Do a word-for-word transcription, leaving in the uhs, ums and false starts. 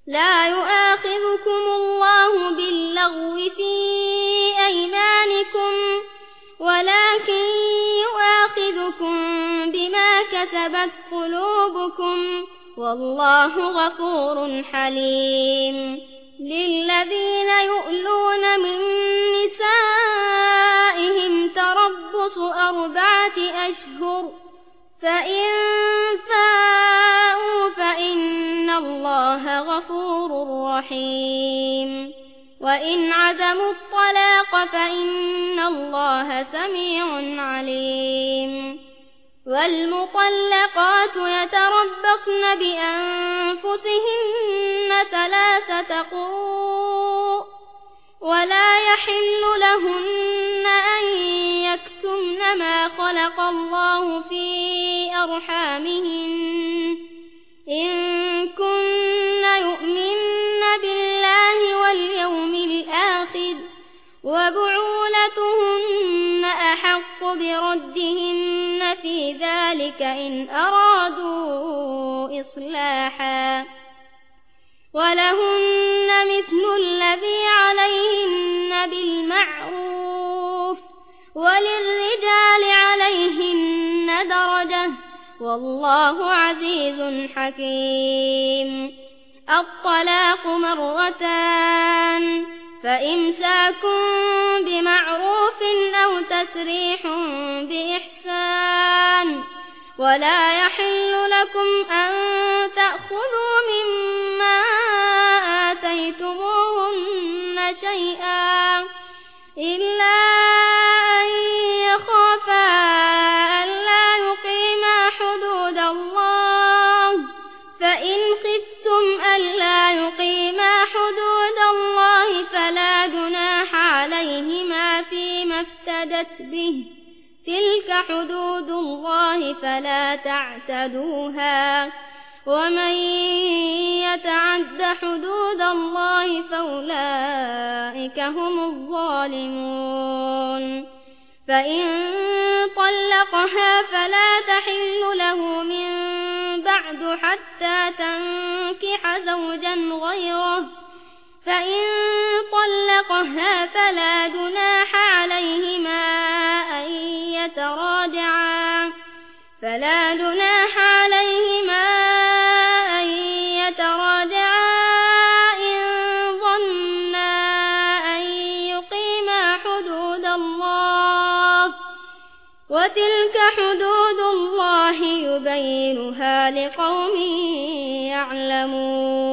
لا يؤاخذكم الله باللغو في أيمانكم ولكن يؤاخذكم بما كسبت قلوبكم والله غفور حليم. للذين يؤلون من نسائهم تربص أربعة أشهر فإن فاءوا فإن الله غفور رحيم. وإن عزموا الطلاق فإن الله سميع عليم. والمطلقات يتربصن بأنفسهن ثلاثة قروء ولا يحل لهن أن يكتمن ما خلق الله في أرحامهن إن كن يؤمن بالله واليوم الآخر وبعولتهن أحق بردهن في ذلك إن أرادوا إصلاحا ولهن مثل الذي عليهن بالمعروف وللرجال عليهن درجة والله عزيز حكيم. الطلاق مرتان فإمساك بمعروف أو تسريح بإحسان ولا يحل لكم أن تأخذوا مما آتيتموهن شيئا إلا أن يخافا ألا يقيما حدود الله فإن خفتم ألا يقيما حدود الله فلا جناح عليهما فيما افتدت به تلك حدود الله فلا تعتدوها ومن يتعد حدود الله فأولئك هم الظالمون. فإن طلقها فلا تحل له من بعد حتى تنكح زوجا غيره فإن طلقها فلا جناح عليهما أن يتراجعا فلا جناح عليهما أن يتراجعا إن ظنا أن يقيما حدود الله وتلك حدود الله يبينها لقوم يعلمون.